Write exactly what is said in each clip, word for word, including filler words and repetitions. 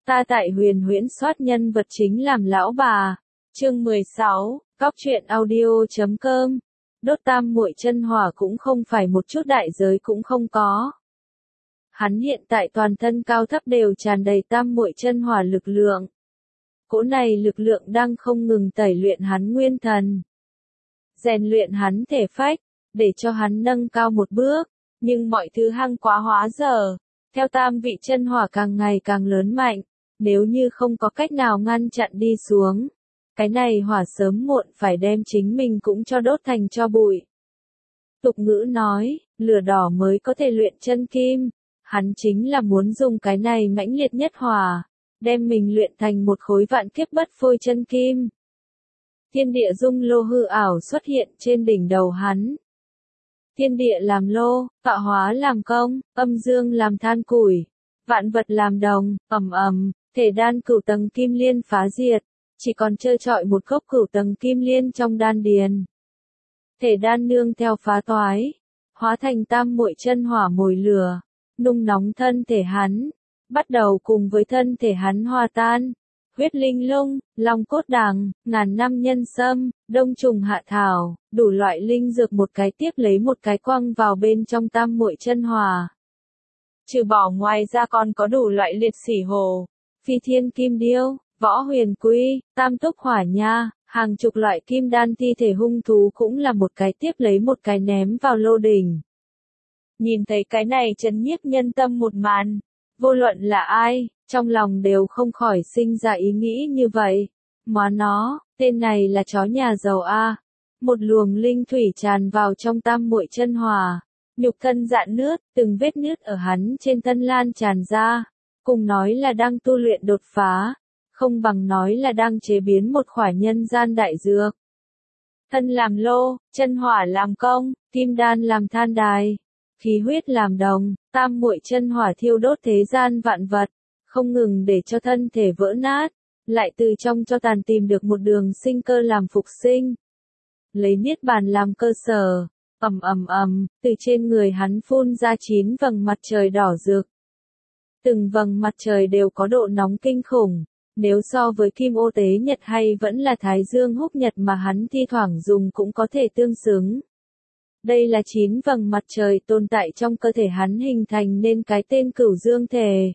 Ta tại huyền huyễn soát nhân vật chính làm lão bà. Chương mười sáu, Cóc truyện audio chấm com. Đốt tam muội chân hỏa cũng không phải một chút đại giới cũng không có. Hắn hiện tại toàn thân cao thấp đều tràn đầy tam muội chân hỏa lực lượng. Cỗ này lực lượng đang không ngừng tẩy luyện hắn nguyên thần, rèn luyện hắn thể phách, để cho hắn nâng cao một bước, nhưng mọi thứ hăng quá hóa dở, theo tam vị chân hỏa càng ngày càng lớn mạnh, nếu như không có cách nào ngăn chặn đi xuống, cái này hỏa sớm muộn phải đem chính mình cũng cho đốt thành tro bụi. Tục ngữ nói, lửa đỏ mới có thể luyện chân kim, hắn chính là muốn dùng cái này mãnh liệt nhất hỏa, đem mình luyện thành một khối vạn kiếp bất phôi chân kim. Thiên địa dung lô hư ảo xuất hiện trên đỉnh đầu hắn. Thiên địa làm lô, tạo hóa làm công, âm dương làm than củi, vạn vật làm đồng, ầm ầm, thể đan cửu tầng kim liên phá diệt, chỉ còn trơ trọi một gốc cửu tầng kim liên trong đan điền. Thể đan nương theo phá toái, hóa thành tam muội chân hỏa mồi lửa, nung nóng thân thể hắn, bắt đầu cùng với thân thể hắn hòa tan. Huyết linh lung, long cốt đằng, ngàn năm nhân sâm, đông trùng hạ thảo, đủ loại linh dược một cái tiếp lấy một cái quăng vào bên trong tam muội chân hỏa. Trừ bỏ ngoài ra còn có đủ loại liệt sỉ hồ, phi thiên kim điêu, võ huyền quy, tam túc hỏa nha, hàng chục loại kim đan thi thể hung thú cũng là một cái tiếp lấy một cái ném vào lô đỉnh. Nhìn thấy cái này chấn nhiếp nhân tâm một màn, vô luận là ai, trong lòng đều không khỏi sinh ra ý nghĩ như vậy. Má nó, tên này là chó nhà giàu a. Một luồng linh thủy tràn vào trong tam muội chân hỏa, nhục thân rạn nứt, từng vết nứt ở hắn trên thân lan tràn ra, cùng nói là đang tu luyện đột phá, không bằng nói là đang chế biến một khỏa nhân gian đại dược. Thân làm lô, chân hỏa làm công, kim đan làm than đài, khí huyết làm đồng, tam muội chân hỏa thiêu đốt thế gian vạn vật, không ngừng để cho thân thể vỡ nát, lại từ trong cho tàn tìm được một đường sinh cơ làm phục sinh. Lấy niết bàn làm cơ sở, ầm ầm ầm, từ trên người hắn phun ra chín vầng mặt trời đỏ rực. Từng vầng mặt trời đều có độ nóng kinh khủng, nếu so với kim ô tế nhật hay vẫn là thái dương húc nhật mà hắn thi thoảng dùng cũng có thể tương xứng. Đây là chín vầng mặt trời tồn tại trong cơ thể hắn hình thành nên cái tên cửu dương thể.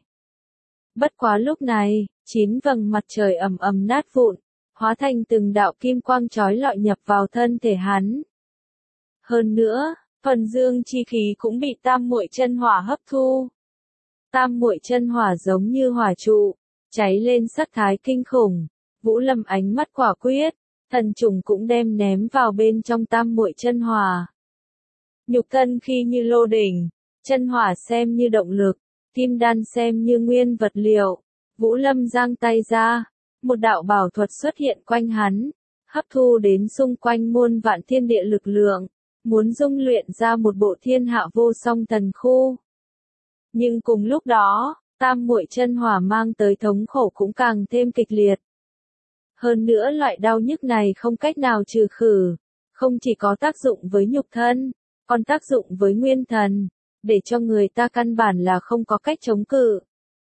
Bất quá lúc này, chín vầng mặt trời ầm ầm nát vụn, hóa thành từng đạo kim quang chói lọi nhập vào thân thể hắn. Hơn nữa, phần dương chi khí cũng bị tam muội chân hỏa hấp thu. Tam muội chân hỏa giống như hỏa trụ, cháy lên sắc thái kinh khủng. Vũ Lâm ánh mắt quả quyết, thần trùng cũng đem ném vào bên trong tam muội chân hỏa. Nhục thân khi như lô đỉnh, chân hỏa xem như động lực, kim đan xem như nguyên vật liệu. Vũ Lâm giang tay ra, một đạo bảo thuật xuất hiện quanh hắn, hấp thu đến xung quanh muôn vạn thiên địa lực lượng, muốn dung luyện ra một bộ thiên hạ vô song thần khu. Nhưng cùng lúc đó, tam muội chân hỏa mang tới thống khổ cũng càng thêm kịch liệt. Hơn nữa loại đau nhức này không cách nào trừ khử, không chỉ có tác dụng với nhục thân, còn tác dụng với nguyên thần, để cho người ta căn bản là không có cách chống cự.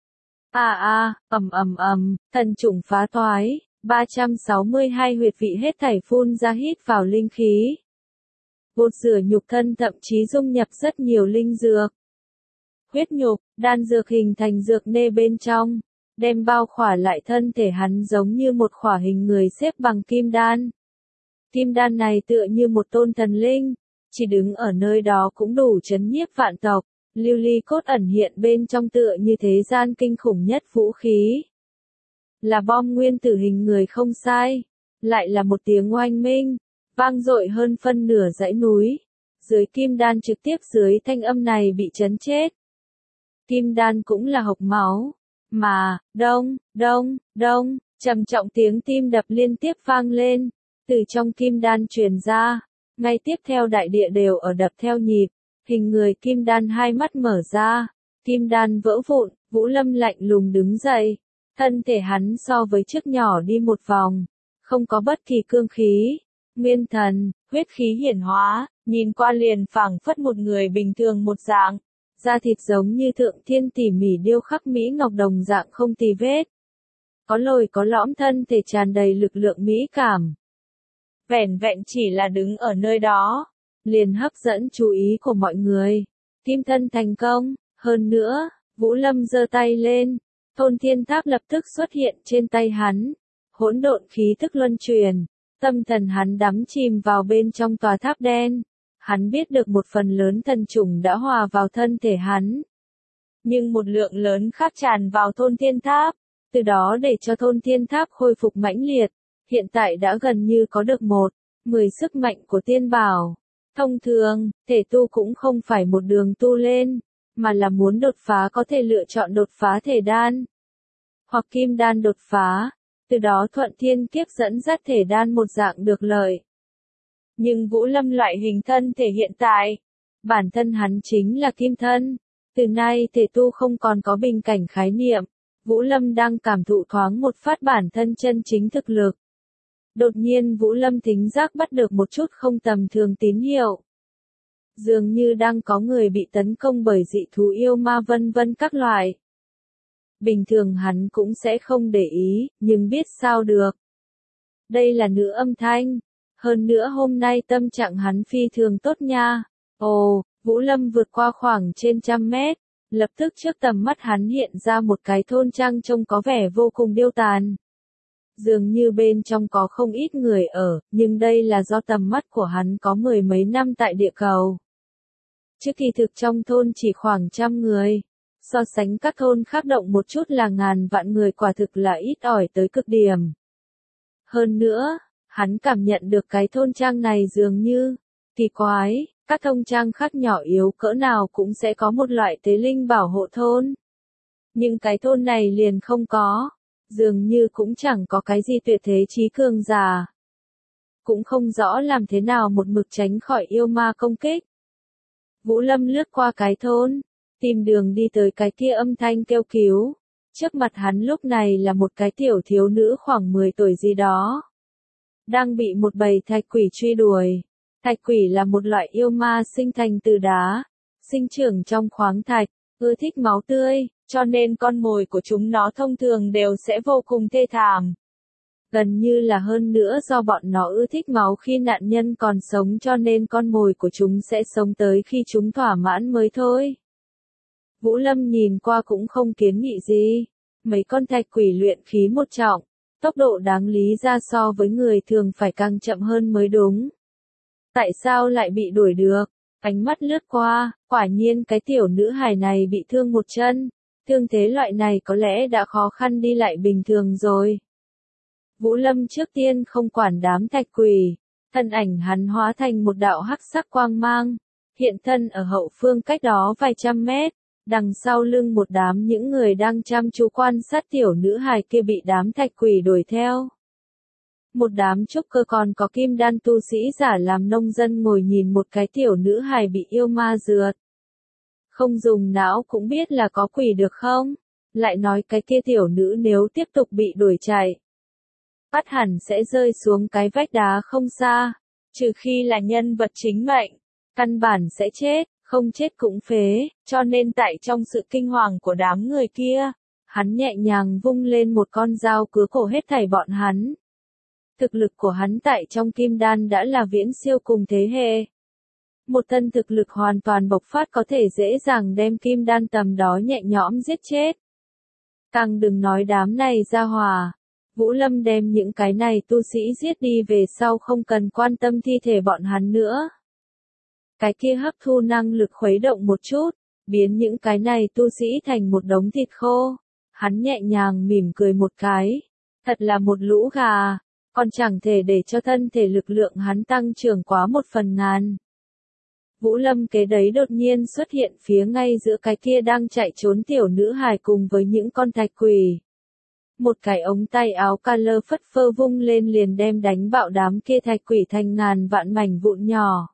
À à, ầm ầm ầm, thần trùng phá thoái, ba trăm sáu mươi hai huyệt vị hết thảy phun ra hít vào linh khí. Bột rửa nhục thân thậm chí dung nhập rất nhiều linh dược. Huyết nhục, đan dược hình thành dược nê bên trong, đem bao khỏa lại thân thể hắn giống như một khỏa hình người xếp bằng kim đan. Kim đan này tựa như một tôn thần linh, chỉ đứng ở nơi đó cũng đủ chấn nhiếp vạn tộc, lưu ly cốt ẩn hiện bên trong tựa như thế gian kinh khủng nhất vũ khí. Là bom nguyên tử hình người không sai, lại là một tiếng oanh minh, vang dội hơn phân nửa dãy núi. Dưới kim đan trực tiếp dưới thanh âm này bị chấn chết. Kim đan cũng là hộc máu, mà, đông, đông, đông, trầm trọng tiếng tim đập liên tiếp vang lên, từ trong kim đan truyền ra. Ngay tiếp theo đại địa đều ở đập theo nhịp, hình người kim đan hai mắt mở ra, kim đan vỡ vụn, Vũ Lâm lạnh lùng đứng dậy, thân thể hắn so với trước nhỏ đi một vòng, không có bất kỳ cương khí, nguyên thần, huyết khí hiển hóa, nhìn qua liền phảng phất một người bình thường một dạng, da thịt giống như thượng thiên tỉ mỉ điêu khắc mỹ ngọc đồng dạng không tì vết, có lồi có lõm thân thể tràn đầy lực lượng mỹ cảm. Vẻn vẹn chỉ là đứng ở nơi đó, liền hấp dẫn chú ý của mọi người. Kim thân thành công, hơn nữa, Vũ Lâm giơ tay lên, thôn thiên tháp lập tức xuất hiện trên tay hắn. Hỗn độn khí tức luân truyền, tâm thần hắn đắm chìm vào bên trong tòa tháp đen. Hắn biết được một phần lớn thần trùng đã hòa vào thân thể hắn. Nhưng một lượng lớn khác tràn vào thôn thiên tháp, từ đó để cho thôn thiên tháp khôi phục mãnh liệt. Hiện tại đã gần như có được một, mười sức mạnh của tiên bảo. Thông thường, thể tu cũng không phải một đường tu lên, mà là muốn đột phá có thể lựa chọn đột phá thể đan. Hoặc kim đan đột phá, từ đó thuận thiên kiếp dẫn dắt thể đan một dạng được lợi. Nhưng Vũ Lâm loại hình thân thể hiện tại, bản thân hắn chính là kim thân. Từ nay thể tu không còn có bình cảnh khái niệm, Vũ Lâm đang cảm thụ thoáng một phát bản thân chân chính thực lực. Đột nhiên Vũ Lâm thính giác bắt được một chút không tầm thường tín hiệu. Dường như đang có người bị tấn công bởi dị thú yêu ma vân vân các loại. Bình thường hắn cũng sẽ không để ý, nhưng biết sao được. Đây là nữ âm thanh. Hơn nữa hôm nay tâm trạng hắn phi thường tốt nha. Ồ, Vũ Lâm vượt qua khoảng trên trăm mét. Lập tức trước tầm mắt hắn hiện ra một cái thôn trang trông có vẻ vô cùng điêu tàn. Dường như bên trong có không ít người ở, nhưng đây là do tầm mắt của hắn có mười mấy năm tại địa cầu. Chứ kỳ thực trong thôn chỉ khoảng trăm người. So sánh các thôn khác động một chút là ngàn vạn người, quả thực là ít ỏi tới cực điểm. Hơn nữa, hắn cảm nhận được cái thôn trang này dường như, kỳ quái, các thôn trang khác nhỏ yếu cỡ nào cũng sẽ có một loại tế linh bảo hộ thôn. Nhưng cái thôn này liền không có, dường như cũng chẳng có cái gì tuyệt thế chí cường giả. Cũng không rõ làm thế nào một mực tránh khỏi yêu ma công kích. Vũ Lâm lướt qua cái thôn, tìm đường đi tới cái kia âm thanh kêu cứu. Trước mặt hắn lúc này là một cái tiểu thiếu nữ khoảng mười tuổi gì đó. Đang bị một bầy thạch quỷ truy đuổi. Thạch quỷ là một loại yêu ma sinh thành từ đá, sinh trưởng trong khoáng thạch, ưa thích máu tươi, cho nên con mồi của chúng nó thông thường đều sẽ vô cùng thê thảm. Gần như là hơn nữa do bọn nó ưa thích máu khi nạn nhân còn sống, cho nên con mồi của chúng sẽ sống tới khi chúng thỏa mãn mới thôi. Vũ Lâm nhìn qua cũng không kiến nghị gì. Mấy con thạch quỷ luyện khí một trọng, tốc độ đáng lý ra so với người thường phải càng chậm hơn mới đúng. Tại sao lại bị đuổi được? Ánh mắt lướt qua, quả nhiên cái tiểu nữ hài này bị thương một chân. Thương thế loại này có lẽ đã khó khăn đi lại bình thường rồi. Vũ Lâm trước tiên không quản đám thạch quỷ, thân ảnh hắn hóa thành một đạo hắc sắc quang mang, hiện thân ở hậu phương cách đó vài trăm mét, đằng sau lưng một đám những người đang chăm chú quan sát tiểu nữ hài kia bị đám thạch quỷ đuổi theo. Một đám trúc cơ còn có kim đan tu sĩ giả làm nông dân ngồi nhìn một cái tiểu nữ hài bị yêu ma rượt. Không dùng não cũng biết là có quỷ được không? Lại nói cái kia tiểu nữ nếu tiếp tục bị đuổi chạy, bắt hẳn sẽ rơi xuống cái vách đá không xa, trừ khi là nhân vật chính mệnh, căn bản sẽ chết, không chết cũng phế, cho nên tại trong sự kinh hoàng của đám người kia, hắn nhẹ nhàng vung lên một con dao cứa cổ hết thảy bọn hắn. Thực lực của hắn tại trong kim đan đã là viễn siêu cùng thế hệ. Một thân thực lực hoàn toàn bộc phát có thể dễ dàng đem kim đan tầm đó nhẹ nhõm giết chết. Càng đừng nói đám này ra hòa. Vũ Lâm đem những cái này tu sĩ giết đi về sau không cần quan tâm thi thể bọn hắn nữa. Cái kia hấp thu năng lực khuấy động một chút, biến những cái này tu sĩ thành một đống thịt khô. Hắn nhẹ nhàng mỉm cười một cái. Thật là một lũ gà, còn chẳng thể để cho thân thể lực lượng hắn tăng trưởng quá một phần ngàn. Vũ Lâm kế đấy đột nhiên xuất hiện phía ngay giữa cái kia đang chạy trốn tiểu nữ hài cùng với những con thạch quỷ. Một cái ống tay áo ca lơ phất phơ vung lên liền đem đánh bạo đám kia thạch quỷ thành ngàn vạn mảnh vụn nhỏ.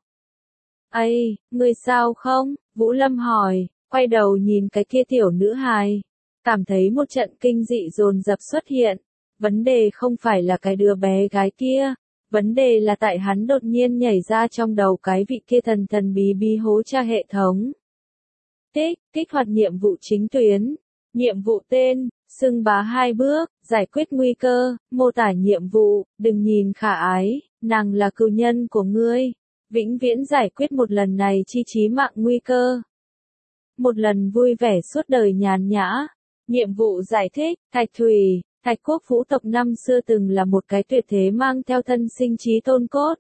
Ây, người sao không? Vũ Lâm hỏi, quay đầu nhìn cái kia tiểu nữ hài. Cảm thấy một trận kinh dị dồn dập xuất hiện. Vấn đề không phải là cái đứa bé gái kia. Vấn đề là tại hắn đột nhiên nhảy ra trong đầu cái vị kia thần thần bí bí hố tra hệ thống. Tích, kích hoạt nhiệm vụ chính tuyến. Nhiệm vụ tên, Xưng bá hai bước, giải quyết nguy cơ, mô tả nhiệm vụ, đừng nhìn khả ái, nàng là cừu nhân của ngươi. Vĩnh viễn giải quyết một lần này chi chí mạng nguy cơ. Một lần vui vẻ suốt đời nhàn nhã. Nhiệm vụ giải thích, Thạch Thủy, Thạch Quốc Vũ tộc năm xưa từng là một cái tuyệt thế mang theo thân sinh trí tôn cốt.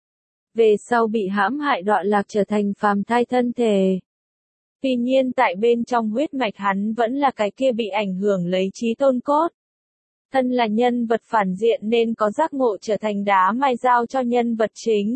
Về sau bị hãm hại đọa lạc trở thành phàm thai thân thể. Tuy nhiên tại bên trong huyết mạch hắn vẫn là cái kia bị ảnh hưởng lấy trí tôn cốt. Thân là nhân vật phản diện nên có giác ngộ trở thành đá mài dao cho nhân vật chính.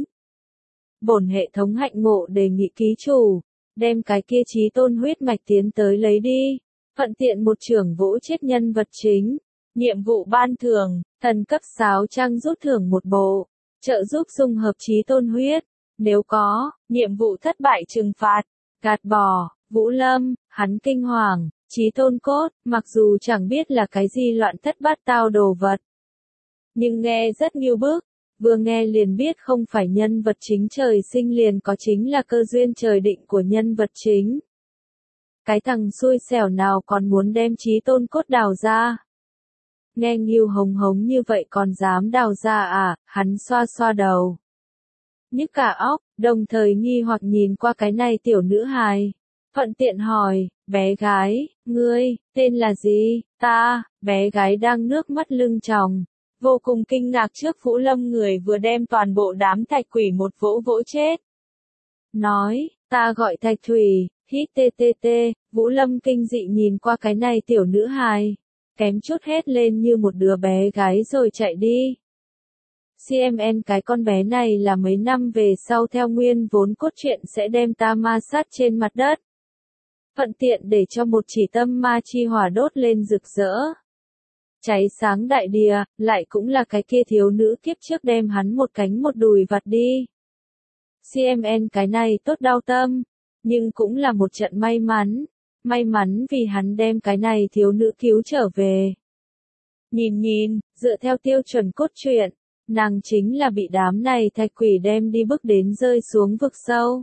Bổn hệ thống hạnh ngộ đề nghị ký chủ, đem cái kia trí tôn huyết mạch tiến tới lấy đi. Thuận tiện một trưởng vỗ chết nhân vật chính. Nhiệm vụ ban thưởng, thần cấp sáu trang rút thưởng một bộ. Trợ giúp dung hợp trí tôn huyết. Nếu có, nhiệm vụ thất bại trừng phạt. Gạt bỏ, Vũ Lâm, hắn kinh hoàng, trí tôn cốt, mặc dù chẳng biết là cái gì loạn thất bát tao đồ vật. Nhưng nghe rất nghiêu bức, vừa nghe liền biết không phải nhân vật chính trời sinh liền có chính là cơ duyên trời định của nhân vật chính. Cái thằng xui xẻo nào còn muốn đem trí tôn cốt đào ra. Nghe nghiêu hống hống như vậy còn dám đào ra à, hắn xoa xoa đầu. Nhức cả óc, đồng thời nghi hoặc nhìn qua cái này tiểu nữ hài. Thuận tiện hỏi, bé gái, ngươi, tên là gì? Ta, bé gái đang nước mắt lưng tròng. Vô cùng kinh ngạc trước Vũ Lâm người vừa đem toàn bộ đám thạch quỷ một vỗ vỗ chết. Nói, ta gọi Thạch Thủy, hít tê tê tê, Vũ Lâm kinh dị nhìn qua cái này tiểu nữ hài. Kém chút hét lên như một đứa bé gái rồi chạy đi. xê em en cái con bé này là mấy năm về sau theo nguyên vốn cốt truyện sẽ đem ta ma sát trên mặt đất. Thuận tiện để cho một chỉ tâm ma chi hỏa đốt lên rực rỡ. Cháy sáng đại địa, lại cũng là cái kia thiếu nữ kiếp trước đem hắn một cánh một đùi vặt đi. xê em en cái này tốt đau tâm, nhưng cũng là một trận may mắn. May mắn vì hắn đem cái này thiếu nữ cứu trở về. Nhìn nhìn, dựa theo tiêu chuẩn cốt truyện, nàng chính là bị đám này thạch quỷ đem đi bước đến rơi xuống vực sâu.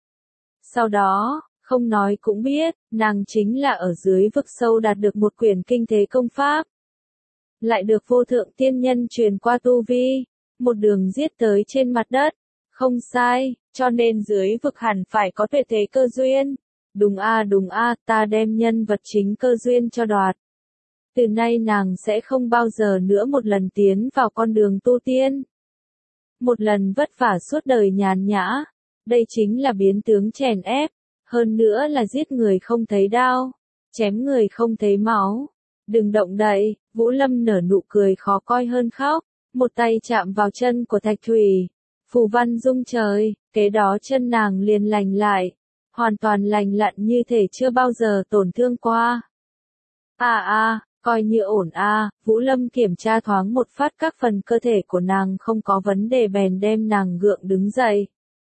Sau đó, không nói cũng biết, nàng chính là ở dưới vực sâu đạt được một quyển kinh thế công pháp. Lại được vô thượng tiên nhân truyền qua tu vi, một đường giết tới trên mặt đất. Không sai, cho nên dưới vực hẳn phải có tuyệt thế cơ duyên. Đúng a đúng a, ta đem nhân vật chính cơ duyên cho đoạt. Từ nay nàng sẽ không bao giờ nữa một lần tiến vào con đường tu tiên. Một lần vất vả suốt đời nhàn nhã. Đây chính là biến tướng chèn ép. Hơn nữa là giết người không thấy đau. Chém người không thấy máu. Đừng động đậy, Vũ Lâm nở nụ cười khó coi hơn khóc. Một tay chạm vào chân của Thạch Thủy. Phù văn rung trời, kế đó chân nàng liền lành lại. Hoàn toàn lành lặn như thể chưa bao giờ tổn thương qua. À à, coi như ổn à, Vũ Lâm kiểm tra thoáng một phát các phần cơ thể của nàng không có vấn đề bèn đem nàng gượng đứng dậy.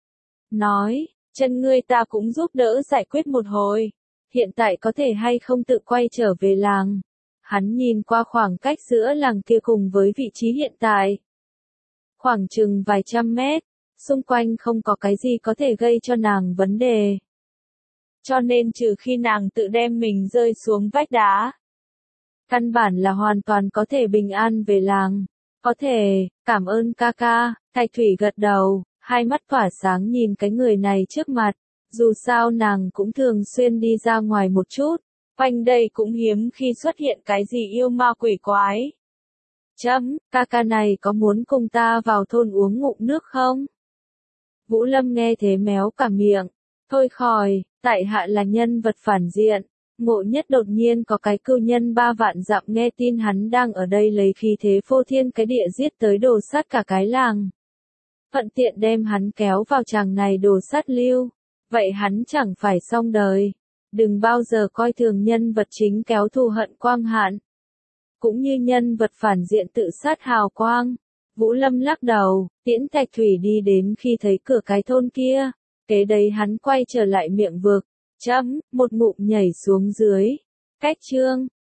Nói, chân ngươi ta cũng giúp đỡ giải quyết một hồi. Hiện tại có thể hay không tự quay trở về làng. Hắn nhìn qua khoảng cách giữa làng kia cùng với vị trí hiện tại. Khoảng chừng vài trăm mét, xung quanh không có cái gì có thể gây cho nàng vấn đề. Cho nên trừ khi nàng tự đem mình rơi xuống vách đá. Căn bản là hoàn toàn có thể bình an về làng. Có thể, cảm ơn ca ca, Thạch Thủy gật đầu, hai mắt tỏa sáng nhìn cái người này trước mặt. Dù sao nàng cũng thường xuyên đi ra ngoài một chút. Quanh đây cũng hiếm khi xuất hiện cái gì yêu ma quỷ quái. Chấm, ca ca này có muốn cùng ta vào thôn uống ngụm nước không? Vũ Lâm nghe thế méo cả miệng. Thôi khỏi, tại hạ là nhân vật phản diện. Ngộ Nhất đột nhiên có cái cưu nhân ba vạn dặm nghe tin hắn đang ở đây lấy khí thế phô thiên cái địa giết tới đồ sát cả cái làng. Thuận tiện đem hắn kéo vào chàng này đồ sát lưu. Vậy hắn chẳng phải xong đời. Đừng bao giờ coi thường nhân vật chính kéo thù hận quang hạn. Cũng như nhân vật phản diện tự sát hào quang. Vũ Lâm lắc đầu, tiễn Thạch Thủy đi đến khi thấy cửa cái thôn kia. Kế đấy hắn quay trở lại miệng vực. Chấm, một ngụm nhảy xuống dưới. Cách chương.